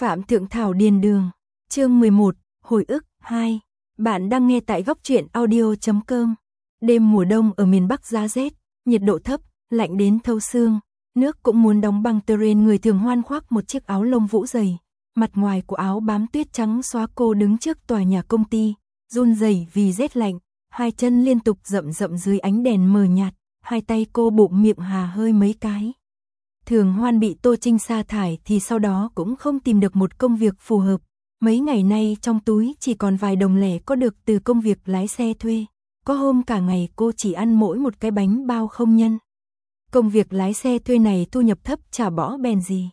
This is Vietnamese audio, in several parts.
Phạm Thượng Thảo Điền Đường, chương 11, hồi ức 2. Bạn đang nghe tại góc truyện audio.com. Đêm mùa đông ở miền Bắc giá rét, nhiệt độ thấp, lạnh đến thấu xương, nước cũng muốn đóng băng terrain. Người Thường Hoan khoác một chiếc áo lông vũ dày, mặt ngoài của áo bám tuyết trắng xóa. Cô đứng trước tòa nhà công ty, run rẩy vì rét lạnh, hai chân liên tục rậm rậm dưới ánh đèn mờ nhạt, hai tay cô bụng miệng hà hơi mấy cái. Thường Hoan bị Tô Trinh sa thải thì sau đó cũng không tìm được một công việc phù hợp. Mấy ngày nay trong túi chỉ còn vài đồng lẻ có được từ công việc lái xe thuê. Có hôm cả ngày cô chỉ ăn mỗi một cái bánh bao không nhân. Công việc lái xe thuê này thu nhập thấp chả bỏ bèn gì.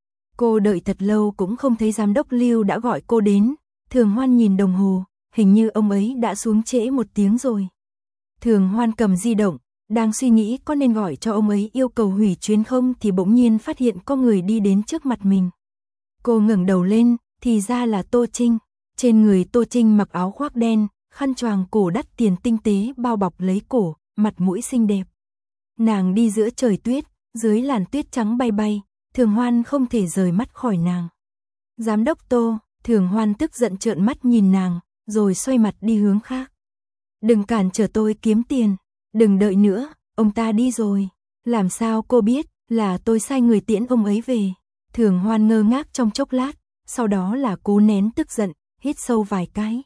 Cô đợi thật lâu cũng không thấy giám đốc Lưu đã gọi cô đến. Thường Hoan nhìn đồng hồ, hình như ông ấy đã xuống trễ 1 tiếng rồi. Thường Hoan cầm di động, đang suy nghĩ có nên gọi cho ông ấy yêu cầu hủy chuyến không thì bỗng nhiên phát hiện có người đi đến trước mặt mình. Cô ngẩng đầu lên, thì ra là Tô Trinh. Trên người Tô Trinh mặc áo khoác đen, khăn choàng cổ đắt tiền tinh tế bao bọc lấy cổ, mặt mũi xinh đẹp. Nàng đi giữa trời tuyết, dưới làn tuyết trắng bay bay, Thường Hoan không thể rời mắt khỏi nàng. Giám đốc Tô, Thường Hoan tức giận trợn mắt nhìn nàng, rồi xoay mặt đi hướng khác. Đừng cản trở tôi kiếm tiền, đừng đợi nữa, ông ta đi rồi. Làm sao cô biết, là tôi sai người tiễn ông ấy về. Thường Hoan ngơ ngác trong chốc lát, sau đó là cố nén tức giận, hít sâu vài cái.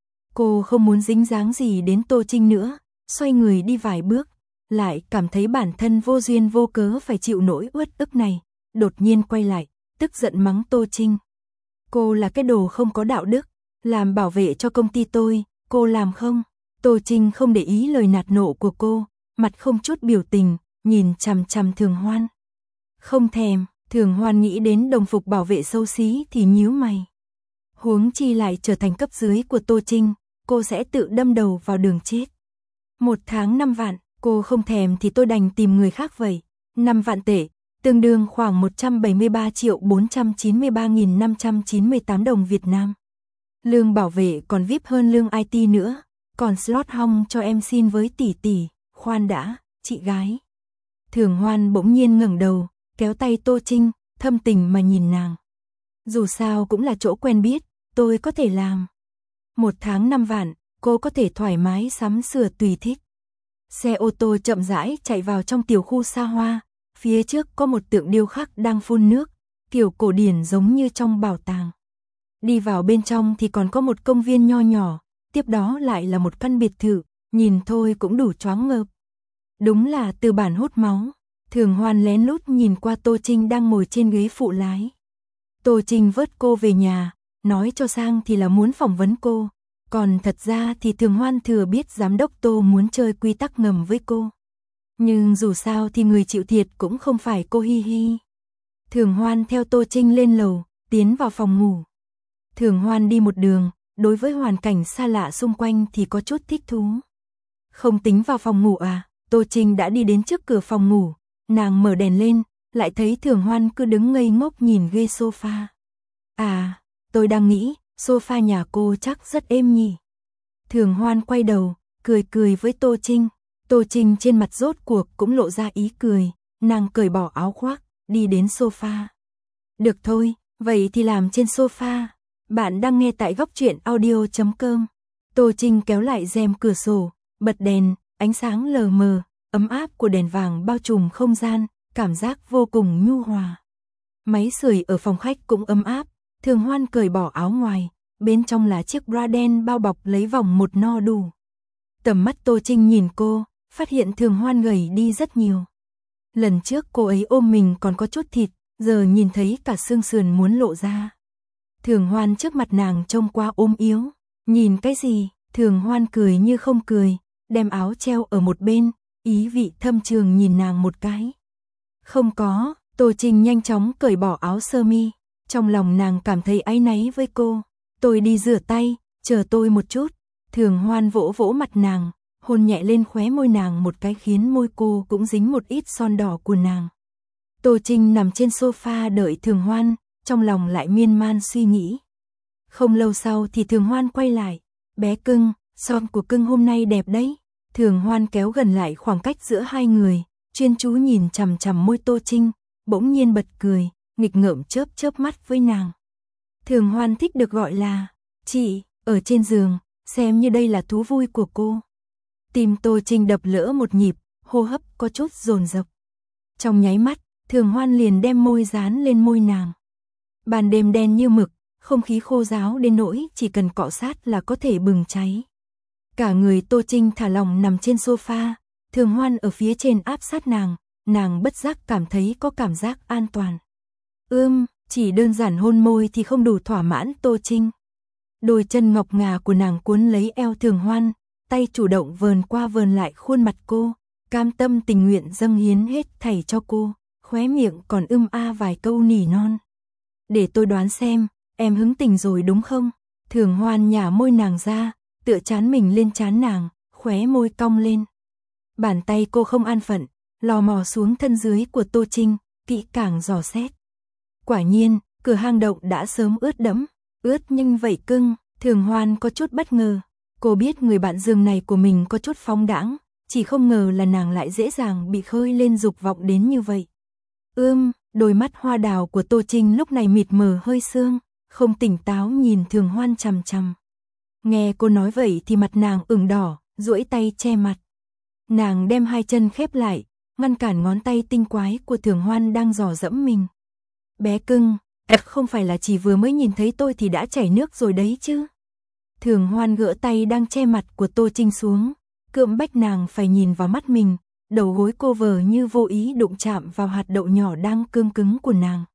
Cô không muốn dính dáng gì đến Tô Trinh nữa, xoay người đi vài bước, lại cảm thấy bản thân vô duyên vô cớ phải chịu nỗi uất ức này, đột nhiên quay lại, tức giận mắng Tô Trinh. Cô là cái đồ không có đạo đức, làm bảo vệ cho công ty tôi, cô làm không? Tô Trinh không để ý lời nạt nộ của cô, mặt không chút biểu tình, nhìn chằm chằm Thường Hoan. Không thèm. Thường Hoan nghĩ đến đồng phục bảo vệ xấu xí thì nhíu mày. Huống chi lại trở thành cấp dưới của Tô Trinh, cô sẽ tự đâm đầu vào đường chết. 1 tháng 5 vạn, cô không thèm thì tôi đành tìm người khác vậy. 5 vạn tệ, tương đương khoảng 173.493.598 đồng Việt Nam. Lương bảo vệ còn VIP hơn lương IT nữa, còn slot hong cho em xin với tỷ tỷ. Khoan đã, chị gái. Thường Hoan bỗng nhiên ngẩng đầu, kéo tay Tô Trinh, thâm tình mà nhìn nàng. Dù sao cũng là chỗ quen biết, tôi có thể làm. 1 tháng 5 vạn, cô có thể thoải mái sắm sửa tùy thích. Xe ô tô chậm rãi chạy vào trong tiểu khu xa hoa, phía trước có một tượng điêu khắc đang phun nước, kiểu cổ điển giống như trong bảo tàng. Đi vào bên trong thì còn có một công viên nho nhỏ, tiếp đó lại là một căn biệt thự, nhìn thôi cũng đủ choáng ngợp. Đúng là tư bản hút máu. Thường Hoan lén lút nhìn qua Tô Trinh đang ngồi trên ghế phụ lái. Tô Trinh vớt cô về nhà, nói cho sang thì là muốn phỏng vấn cô. Còn thật ra thì Thường Hoan thừa biết giám đốc Tô muốn chơi quy tắc ngầm với cô. Nhưng dù sao thì người chịu thiệt cũng không phải cô hi hi. Thường Hoan theo Tô Trinh lên lầu, tiến vào phòng ngủ. Thường Hoan đi một đường, đối với hoàn cảnh xa lạ xung quanh thì có chút thích thú. Không tính vào phòng ngủ à? Tô Trinh đã đi đến trước cửa phòng ngủ. Nàng mở đèn lên, lại thấy Thường Hoan cứ đứng ngây ngốc nhìn ghế sofa. À, tôi đang nghĩ, sofa nhà cô chắc rất êm nhỉ. Thường Hoan quay đầu, cười cười với Tô Trinh. Tô Trinh trên mặt rốt cuộc cũng lộ ra ý cười, nàng cởi bỏ áo khoác, đi đến sofa. Được thôi, vậy thì làm trên sofa. Bạn đang nghe tại góc truyện audio.com. Tô Trinh kéo lại rèm cửa sổ, bật đèn, ánh sáng lờ mờ. Ấm áp của đèn vàng bao trùm không gian, cảm giác vô cùng nhu hòa. Máy sưởi ở phòng khách cũng ấm áp, Thường Hoan cởi bỏ áo ngoài, bên trong là chiếc bra đen bao bọc lấy vòng một no đủ. Tầm mắt Tô Trinh nhìn cô, phát hiện Thường Hoan gầy đi rất nhiều. Lần trước cô ấy ôm mình còn có chút thịt, giờ nhìn thấy cả xương sườn muốn lộ ra. Thường Hoan trước mặt nàng trông qua ôm yếu, nhìn cái gì? Thường Hoan cười như không cười, đem áo treo ở một bên. Ý vị thâm trường nhìn nàng một cái. Không có, Tô Trinh nhanh chóng cởi bỏ áo sơ mi. Trong lòng nàng cảm thấy áy náy với cô. Tôi đi rửa tay, chờ tôi một chút. Thường Hoan vỗ vỗ mặt nàng, hôn nhẹ lên khóe môi nàng một cái khiến môi cô cũng dính một ít son đỏ của nàng. Tô Trinh nằm trên sofa đợi Thường Hoan, trong lòng lại miên man suy nghĩ. Không lâu sau thì Thường Hoan quay lại. Bé cưng, son của cưng hôm nay đẹp đấy. Thường Hoan kéo gần lại khoảng cách giữa hai người, chuyên chú nhìn chằm chằm môi Tô Trinh, bỗng nhiên bật cười, nghịch ngợm chớp chớp mắt với nàng. Thường Hoan thích được gọi là chị, ở trên giường, xem như đây là thú vui của cô. Tim Tô Trinh đập lỡ một nhịp, hô hấp có chút dồn dập. Trong nháy mắt, Thường Hoan liền đem môi dán lên môi nàng. Ban đêm đen như mực, không khí khô ráo đến nỗi chỉ cần cọ sát là có thể bừng cháy. Cả người Tô Trinh thả lỏng nằm trên sofa, Thường Hoan ở phía trên áp sát nàng bất giác cảm thấy có cảm giác an toàn. Chỉ đơn giản hôn môi thì không đủ thỏa mãn Tô Trinh. Đôi chân ngọc ngà của nàng cuốn lấy eo Thường Hoan, tay chủ động vờn qua vờn lại khuôn mặt cô, cam tâm tình nguyện dâng hiến hết thảy cho cô, khóe miệng còn vài câu nỉ non. Để tôi đoán xem, em hứng tình rồi đúng không? Thường Hoan nhả môi nàng ra, tựa trán mình lên trán nàng, khóe môi cong lên. Bàn tay cô không an phận, lò mò xuống thân dưới của Tô Trinh, kỹ càng dò xét. Quả nhiên, cửa hang động đã sớm ướt đẫm, ướt nhưng vậy cưng, Thường Hoan có chút bất ngờ. Cô biết người bạn giường này của mình có chút phóng đãng, chỉ không ngờ là nàng lại dễ dàng bị khơi lên dục vọng đến như vậy. Đôi mắt hoa đào của Tô Trinh lúc này mịt mờ hơi sương, không tỉnh táo nhìn Thường Hoan chằm chằm. Nghe cô nói vậy thì mặt nàng ửng đỏ, duỗi tay che mặt. Nàng đem hai chân khép lại, ngăn cản ngón tay tinh quái của Thường Hoan đang dò dẫm mình. Bé cưng, không phải là chỉ vừa mới nhìn thấy tôi thì đã chảy nước rồi đấy chứ. Thường Hoan gỡ tay đang che mặt của Tô Trinh xuống, cưỡng bách nàng phải nhìn vào mắt mình, đầu gối cô vờ như vô ý đụng chạm vào hạt đậu nhỏ đang cương cứng của nàng.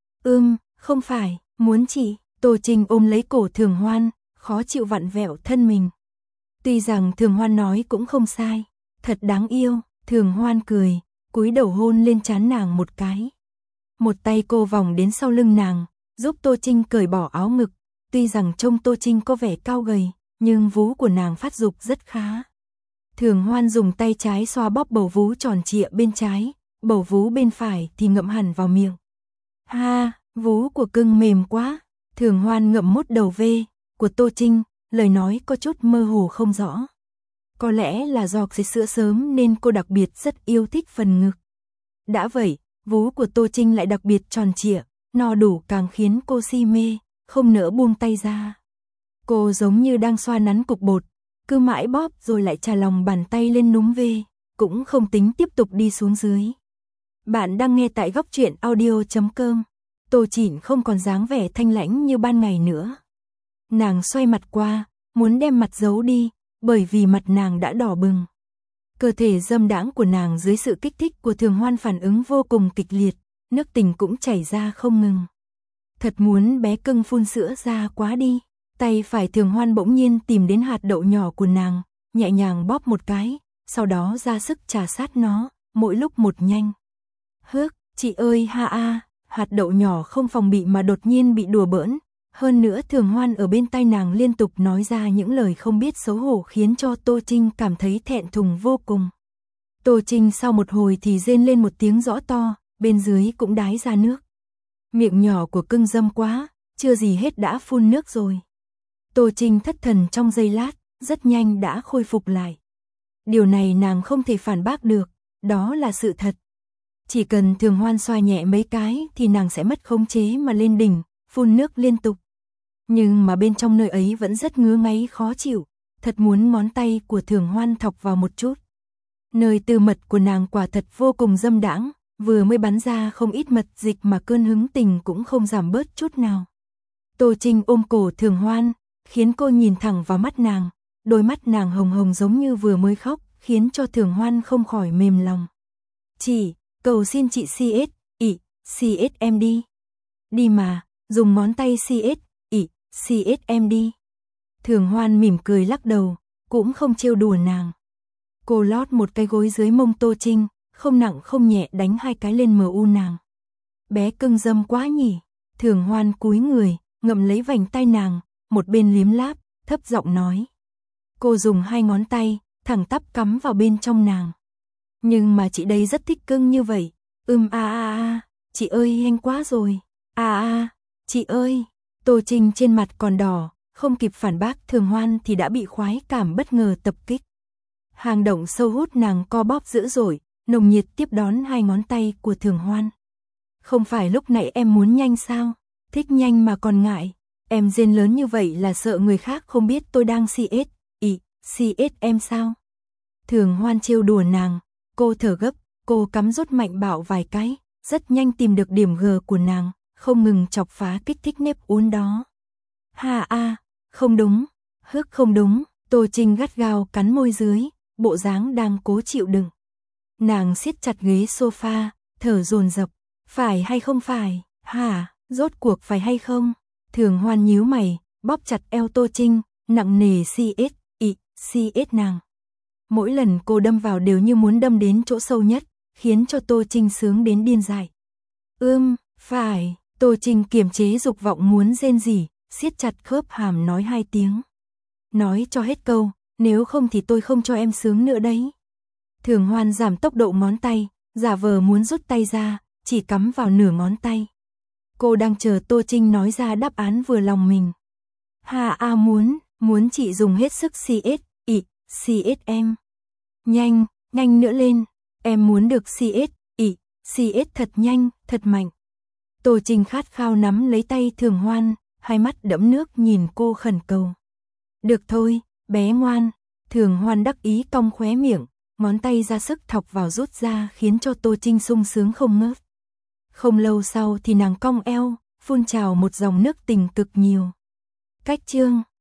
Không phải, muốn chị. Tô Trinh ôm lấy cổ Thường Hoan, khó chịu vặn vẹo thân mình. Tuy rằng Thường Hoan nói cũng không sai, thật đáng yêu, Thường Hoan cười, cúi đầu hôn lên trán nàng một cái. Một tay cô vòng đến sau lưng nàng, giúp Tô Trinh cởi bỏ áo ngực, tuy rằng trông Tô Trinh có vẻ cao gầy, nhưng vú của nàng phát dục rất khá. Thường Hoan dùng tay trái xoa bóp bầu vú tròn trịa bên trái, bầu vú bên phải thì ngậm hẳn vào miệng. Ha, vú của cưng mềm quá. Thường Hoan ngậm mút đầu V của Tô Trinh, lời nói có chút mơ hồ không rõ. Có lẽ là do sữa sớm nên cô đặc biệt rất yêu thích phần ngực. Đã vậy, vú của Tô Trinh lại đặc biệt tròn trịa, no đủ càng khiến cô si mê, không nỡ buông tay ra. Cô giống như đang xoa nắn cục bột, cứ mãi bóp rồi lại chà lòng bàn tay lên núm V, cũng không tính tiếp tục đi xuống dưới. Bạn đang nghe tại Góc Truyện Audio.com. Tô Chỉnh không còn dáng vẻ thanh lãnh như ban ngày nữa. Nàng xoay mặt qua, muốn đem mặt giấu đi, bởi vì mặt nàng đã đỏ bừng. Cơ thể dâm đãng của nàng dưới sự kích thích của Thường Hoan phản ứng vô cùng kịch liệt, nước tình cũng chảy ra không ngừng. Thật muốn bé cưng phun sữa ra quá đi. Tay phải Thường Hoan bỗng nhiên tìm đến hạt đậu nhỏ của nàng, nhẹ nhàng bóp một cái, sau đó ra sức trà sát nó, mỗi lúc một nhanh. Chị ơi hạt đậu nhỏ không phòng bị mà đột nhiên bị đùa bỡn. Hơn nữa Thường Hoan ở bên tai nàng liên tục nói ra những lời không biết xấu hổ khiến cho Tô Trinh cảm thấy thẹn thùng vô cùng. Tô Trinh sau một hồi thì rên lên một tiếng rõ to, bên dưới cũng đái ra nước. Miệng nhỏ của cưng dâm quá, chưa gì hết đã phun nước rồi. Tô Trinh thất thần trong giây lát, rất nhanh đã khôi phục lại. Điều này nàng không thể phản bác được, đó là sự thật. Chỉ cần Thường Hoan xoa nhẹ mấy cái thì nàng sẽ mất khống chế mà lên đỉnh, phun nước liên tục. Nhưng mà bên trong nơi ấy vẫn rất ngứa ngáy khó chịu, thật muốn ngón tay của Thường Hoan thọc vào một chút. Nơi tư mật của nàng quả thật vô cùng dâm đãng, vừa mới bắn ra không ít mật dịch mà cơn hứng tình cũng không giảm bớt chút nào. Tô Trinh ôm cổ Thường Hoan, khiến cô nhìn thẳng vào mắt nàng, đôi mắt nàng hồng hồng giống như vừa mới khóc, khiến cho Thường Hoan không khỏi mềm lòng. Chị, cầu xin chị CS em đi. Đi mà, dùng ngón tay CS em đi. Thường Hoan mỉm cười lắc đầu, cũng không trêu đùa nàng. Cô lót một cái gối dưới mông Tô Trinh, không nặng không nhẹ đánh hai cái lên MU nàng. Bé cưng dâm quá nhỉ. Thường Hoan cúi người, ngậm lấy vành tay nàng, một bên liếm láp, thấp giọng nói. Cô dùng hai ngón tay, thẳng tắp cắm vào bên trong nàng. Nhưng mà chị đây rất thích cưng như vậy. Chị ơi nhanh quá rồi. Chị ơi. Tô Trinh trên mặt còn đỏ, không kịp phản bác Thường Hoan thì đã bị khoái cảm bất ngờ tập kích. Hang động sâu hút nàng co bóp dữ dội, nồng nhiệt tiếp đón hai ngón tay của Thường Hoan. Không phải lúc nãy em muốn nhanh sao? Thích nhanh mà còn ngại, Em rên lớn như vậy là sợ người khác không biết tôi đang CS em sao? Thường Hoan trêu đùa nàng, cô thở gấp, cô cắm rút mạnh bạo vài cái, rất nhanh tìm được điểm G của nàng, không ngừng chọc phá kích thích nếp uốn đó. Không đúng, không đúng, Tô Trinh gắt gao cắn môi dưới, bộ dáng đang cố chịu đựng. Nàng siết chặt ghế sofa, thở dồn dập, phải hay không phải, rốt cuộc phải hay không? Thường Hoan nhíu mày, bóp chặt eo Tô Trinh, nặng nề CS nàng. Mỗi lần cô đâm vào đều như muốn đâm đến chỗ sâu nhất, khiến cho Tô Trinh sướng đến điên dại. Phải, Tô Trinh kiềm chế dục vọng muốn rên rỉ, siết chặt khớp hàm nói 2 tiếng. Nói cho hết câu, nếu không thì tôi không cho em sướng nữa đấy. Thường Hoan giảm tốc độ ngón tay, giả vờ muốn rút tay ra, chỉ cắm vào nửa ngón tay. Cô đang chờ Tô Trinh nói ra đáp án vừa lòng mình. Muốn chị dùng hết sức CS em. Nhanh nữa lên, em muốn được CS thật nhanh, thật mạnh. Tô Trinh khát khao nắm lấy tay Thường Hoan, hai mắt đẫm nước nhìn cô khẩn cầu. Được thôi, bé ngoan. Thường Hoan đắc ý cong khóe miệng, ngón tay ra sức thọc vào rút ra khiến cho Tô Trinh sung sướng không ngớt. Không lâu sau thì nàng cong eo, phun trào một dòng nước tình cực nhiều. Cách chương